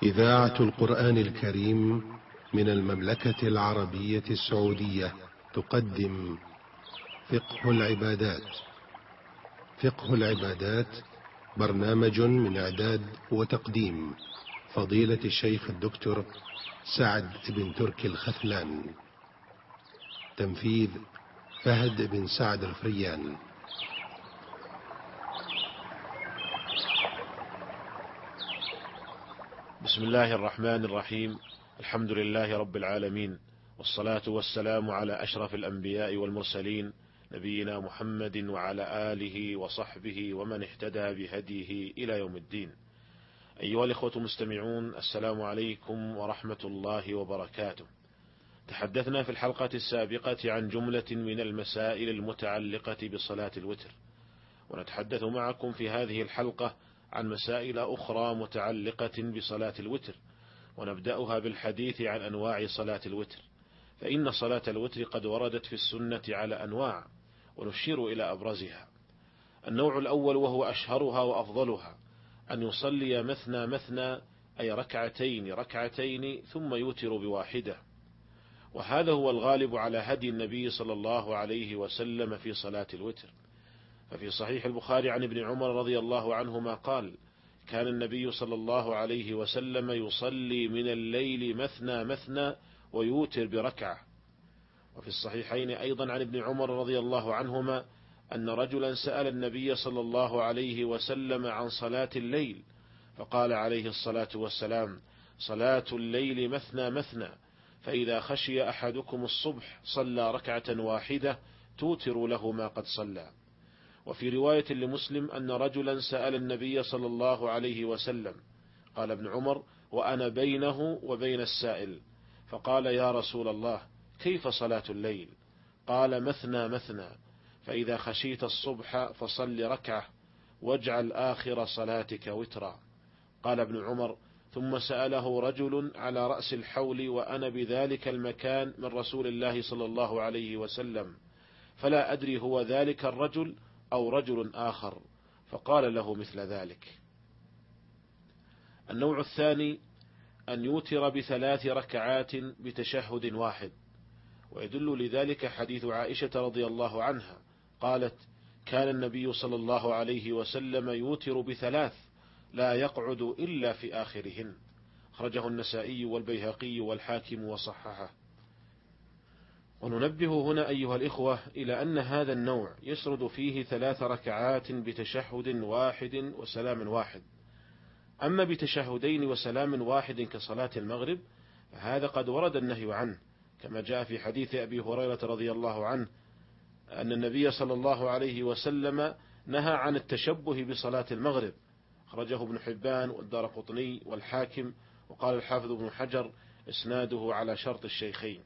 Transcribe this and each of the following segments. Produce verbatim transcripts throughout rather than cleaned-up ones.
إذاعة القرآن الكريم من المملكة العربية السعودية تقدم فقه العبادات. فقه العبادات برنامج من إعداد وتقديم فضيلة الشيخ الدكتور سعد بن تركي الختلان. تنفيذ فهد بن سعد الفريان. بسم الله الرحمن الرحيم. الحمد لله رب العالمين، والصلاة والسلام على أشرف الأنبياء والمرسلين، نبينا محمد وعلى آله وصحبه ومن اهتدى بهديه إلى يوم الدين. أيها الإخوة المستمعون، السلام عليكم ورحمة الله وبركاته. تحدثنا في الحلقة السابقة عن جملة من المسائل المتعلقة بصلاة الوتر، ونتحدث معكم في هذه الحلقة عن مسائل أخرى متعلقة بصلاة الوتر، ونبدأها بالحديث عن أنواع صلاة الوتر. فإن صلاة الوتر قد وردت في السنة على أنواع، ونشير إلى أبرزها. النوع الأول وهو أشهرها وأفضلها أن يصلي مثنى مثنى، أي ركعتين ركعتين ثم يوتر بواحدة، وهذا هو الغالب على هدي النبي صلى الله عليه وسلم في صلاة الوتر. ففي صحيح البخاري عن ابن عمر رضي الله عنهما قال: كان النبي صلى الله عليه وسلم يصلي من الليل مثنى مثنى ويوتر بركعة. وفي الصحيحين أيضا عن ابن عمر رضي الله عنهما أن رجلا سأل النبي صلى الله عليه وسلم عن صلاة الليل، فقال عليه الصلاة والسلام: صلاة الليل مثنى مثنى، فإذا خشي أحدكم الصبح صلى ركعة واحدة توتر له ما قد صلى. وفي رواية لمسلم أن رجلا سأل النبي صلى الله عليه وسلم، قال ابن عمر: وأنا بينه وبين السائل، فقال: يا رسول الله، كيف صلاة الليل؟ قال: مثنى مثنى، فإذا خشيت الصبح فصل ركعة واجعل آخر صلاتك وترا. قال ابن عمر: ثم سأله رجل على رأس الحول وأنا بذلك المكان من رسول الله صلى الله عليه وسلم، فلا أدري هو ذلك الرجل أو رجل آخر، فقال له مثل ذلك. النوع الثاني أن يوتر بثلاث ركعات بتشهد واحد، ويدل لذلك حديث عائشة رضي الله عنها قالت: كان النبي صلى الله عليه وسلم يوتر بثلاث لا يقعد إلا في آخرهن، أخرجه النسائي والبيهقي والحاكم وصححه. وننبه هنا أيها الإخوة إلى أن هذا النوع يسرد فيه ثلاث ركعات بتشهد واحد وسلام واحد. أما بتشهدين وسلام واحد كصلاة المغرب فهذا قد ورد النهي عنه، كما جاء في حديث أبي هريرة رضي الله عنه أن النبي صلى الله عليه وسلم نهى عن التشبه بصلاة المغرب، أخرجه ابن حبان والدارقطني والحاكم، وقال الحافظ ابن حجر: إسناده على شرط الشيخين.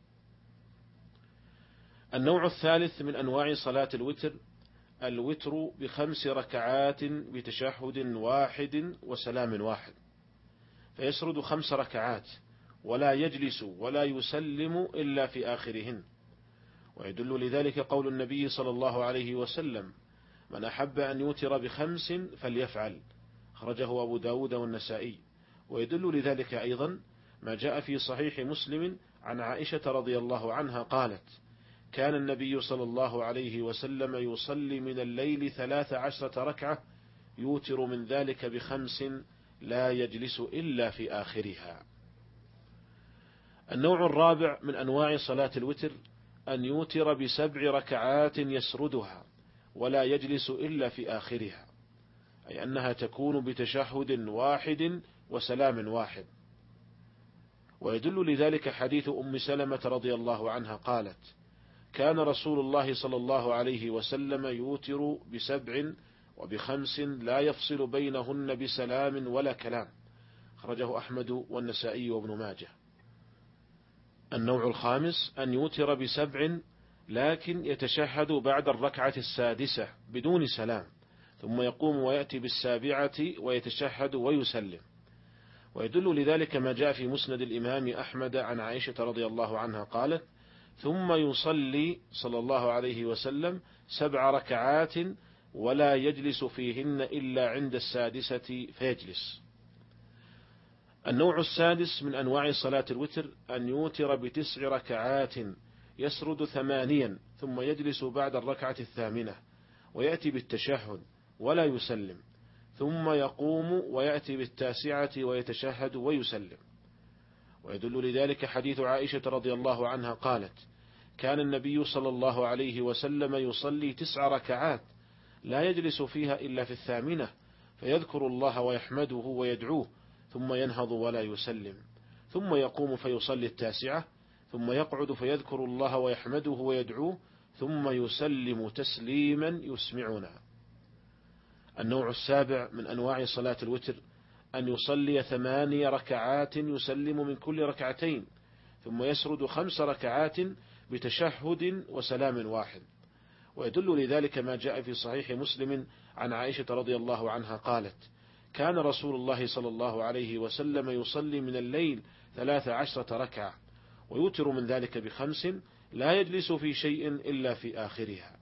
النوع الثالث من أنواع صلاة الوتر الوتر بخمس ركعات بتشهد واحد وسلام واحد، فيسرد خمس ركعات ولا يجلس ولا يسلم إلا في آخرهن. ويدل لذلك قول النبي صلى الله عليه وسلم: من أحب أن يوتر بخمس فليفعل، أخرجه أبو داود والنسائي. ويدل لذلك أيضا ما جاء في صحيح مسلم عن عائشة رضي الله عنها قالت: كان النبي صلى الله عليه وسلم يصلي من الليل ثلاث عشرة ركعة يوتر من ذلك بخمس لا يجلس إلا في آخرها. النوع الرابع من أنواع صلاة الوتر أن يوتر بسبع ركعات يسردها ولا يجلس إلا في آخرها، أي أنها تكون بتشهد واحد وسلام واحد. ويدل لذلك حديث أم سلمة رضي الله عنها قالت: كان رسول الله صلى الله عليه وسلم يوتر بسبع وبخمس لا يفصل بينهن بسلام ولا كلام، أخرجه أحمد والنسائي وابن ماجه. النوع الخامس أن يوتر بسبع لكن يتشهد بعد الركعة السادسة بدون سلام، ثم يقوم ويأتي بالسابعة ويتشهد ويسلم. ويدل لذلك ما جاء في مسند الإمام أحمد عن عائشة رضي الله عنها قالت: ثم يصلي صلى الله عليه وسلم سبع ركعات ولا يجلس فيهن إلا عند السادسة فيجلس. النوع السادس من أنواع صلاة الوتر أن يوتر بتسع ركعات يسرد ثمانيا ثم يجلس بعد الركعة الثامنة ويأتي بالتشهد ولا يسلم، ثم يقوم ويأتي بالتاسعة ويتشهد ويسلم. ويدل لذلك حديث عائشة رضي الله عنها قالت: كان النبي صلى الله عليه وسلم يصلي تسع ركعات لا يجلس فيها إلا في الثامنة، فيذكر الله ويحمده ويدعوه ثم ينهض ولا يسلم، ثم يقوم فيصلي التاسعة، ثم يقعد فيذكر الله ويحمده ويدعوه ثم يسلم تسليما يسمعنا. النوع السابع من أنواع صلاة الوتر أن يصلي ثماني ركعات يسلم من كل ركعتين، ثم يسرد خمس ركعات بتشهد وسلام واحد. ويدل لذلك ما جاء في صحيح مسلم عن عائشة رضي الله عنها قالت: كان رسول الله صلى الله عليه وسلم يصلي من الليل ثلاث عشرة ركعة ويوتر من ذلك بخمس لا يجلس في شيء إلا في آخرها.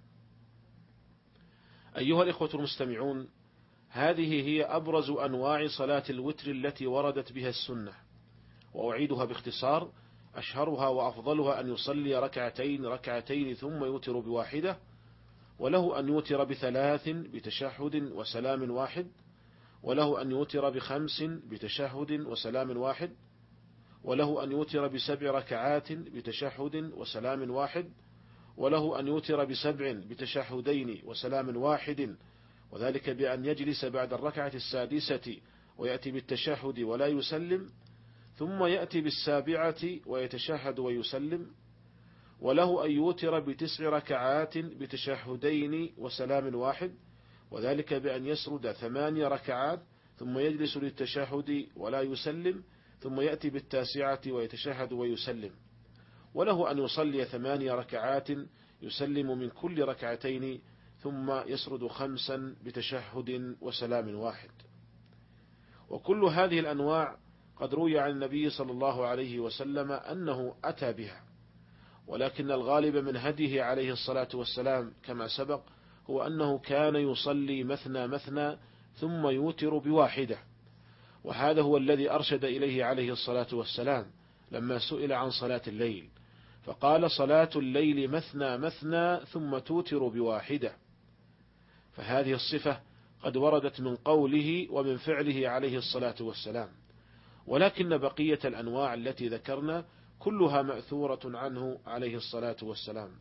أيها الإخوة المستمعون، هذه هي أبرز أنواع صلاة الوتر التي وردت بها السنة، وأعيدها باختصار: أشهرها وأفضلها أن يصلي ركعتين ركعتين ثم يوتر بواحدة، وله أن يوتر بثلاث بتشهد وسلام واحد، وله أن يوتر بخمس بتشهد وسلام واحد، وله أن يوتر بسبع ركعات بتشهد وسلام واحد، وله أن يوتر بسبع بتشهدين وسلام واحد، وذلك بأن يجلس بعد الركعة السادسة ويأتي بالتشهد ولا يسلم، ثم يأتي بالسابعة ويتشهد ويسلم، وله أن يوتر بتسع ركعات بتشهدين وسلام واحد، وذلك بأن يسرد ثماني ركعات ثم يجلس للتشهد ولا يسلم، ثم يأتي بالتاسعة ويتشهد ويسلم، وله أن يصلي ثماني ركعات يسلم من كل ركعتين ثم يسرد خمسا بتشهد وسلام واحد. وكل هذه الأنواع قد روي عن النبي صلى الله عليه وسلم أنه أتى بها، ولكن الغالب من هديه عليه الصلاة والسلام كما سبق هو أنه كان يصلي مثنى مثنى ثم يوتر بواحدة، وهذا هو الذي أرشد إليه عليه الصلاة والسلام لما سئل عن صلاة الليل فقال: صلاة الليل مثنى مثنى ثم توتر بواحدة. فهذه الصفة قد وردت من قوله ومن فعله عليه الصلاة والسلام، ولكن بقية الأنواع التي ذكرنا كلها مأثورة عنه عليه الصلاة والسلام.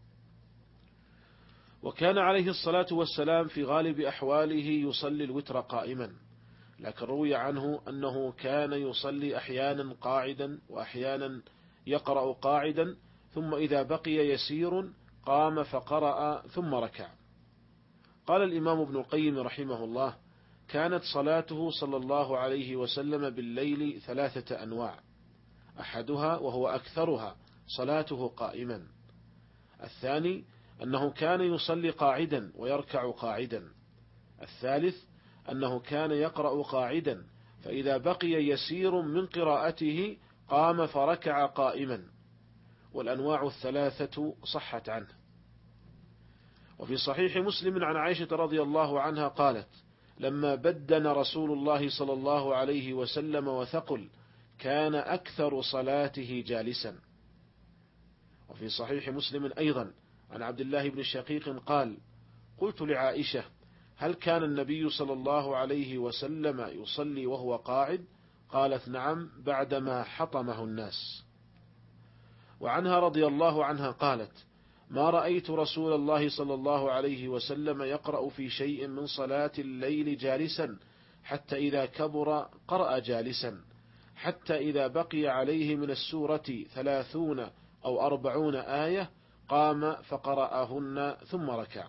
وكان عليه الصلاة والسلام في غالب أحواله يصلي الوتر قائما، لكن روي عنه أنه كان يصلي أحيانا قاعدا وأحيانا يقرأ قاعدا، ثم إذا بقي يسير قام فقرأ ثم ركع. قال الإمام ابن القيم رحمه الله: كانت صلاته صلى الله عليه وسلم بالليل ثلاثة أنواع: أحدها وهو أكثرها صلاته قائما، الثاني أنه كان يصلي قاعدا ويركع قاعدا، الثالث أنه كان يقرأ قاعدا فإذا بقي يسير من قراءته قام فركع قائما. والأنواع الثلاثة صحت عنه. وفي صحيح مسلم عن عائشة رضي الله عنها قالت: لما بدن رسول الله صلى الله عليه وسلم وثقل كان أكثر صلاته جالسا. وفي صحيح مسلم أيضا عن عبد الله بن شقيق قال: قلت لعائشة: هل كان النبي صلى الله عليه وسلم يصلي وهو قاعد؟ قالت: نعم، بعدما حطمه الناس. وعنها رضي الله عنها قالت: ما رأيت رسول الله صلى الله عليه وسلم يقرأ في شيء من صلاة الليل جالسا حتى إذا كبر قرأ جالسا، حتى إذا بقي عليه من السورة ثلاثون أو أربعون آية قام فقرأهن ثم ركع.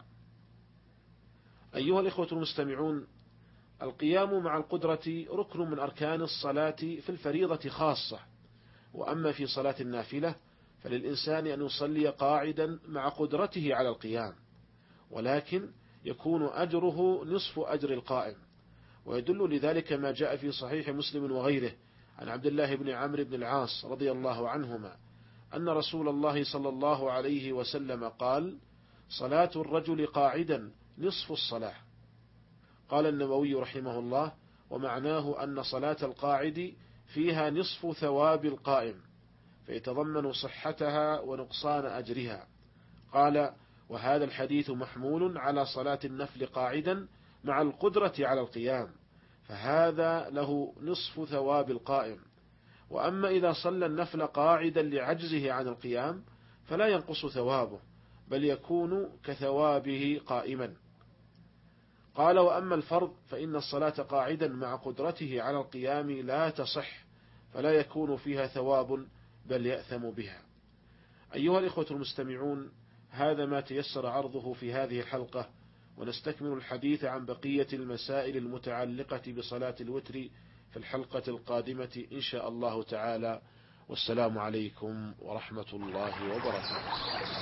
أيها الإخوة المستمعون، القيام مع القدرة ركن من أركان الصلاة في الفريضة خاصة، وأما في صلاة النافلة فللإنسان أن يصلي قاعدا مع قدرته على القيام، ولكن يكون أجره نصف أجر القائم. ويدل لذلك ما جاء في صحيح مسلم وغيره عن عبد الله بن عمرو بن العاص رضي الله عنهما أن رسول الله صلى الله عليه وسلم قال: صلاة الرجل قاعدا نصف الصلاة. قال النووي رحمه الله: ومعناه أن صلاة القاعد فيها نصف ثواب القائم، فيتضمن صحتها ونقصان أجرها. قال: وهذا الحديث محمول على صلاة النفل قاعدا مع القدرة على القيام، فهذا له نصف ثواب القائم. وأما إذا صلى النفل قاعدا لعجزه عن القيام فلا ينقص ثوابه، بل يكون كثوابه قائما. قال: وأما الفرض فإن الصلاة قاعدا مع قدرته على القيام لا تصح، فلا يكون فيها ثواب بل يأثم بها. أيها الإخوة المستمعون، هذا ما تيسر عرضه في هذه الحلقة، ونستكمل الحديث عن بقية المسائل المتعلقة بصلاة الوتر في الحلقة القادمة إن شاء الله تعالى. والسلام عليكم ورحمة الله وبركاته.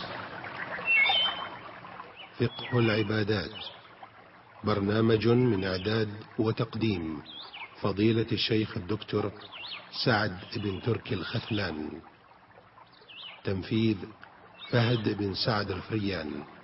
فقه العبادات، برنامج من إعداد وتقديم فضيلة الشيخ الدكتور سعد بن تركي الخثلان، تنفيذ فهد بن سعد الفريان.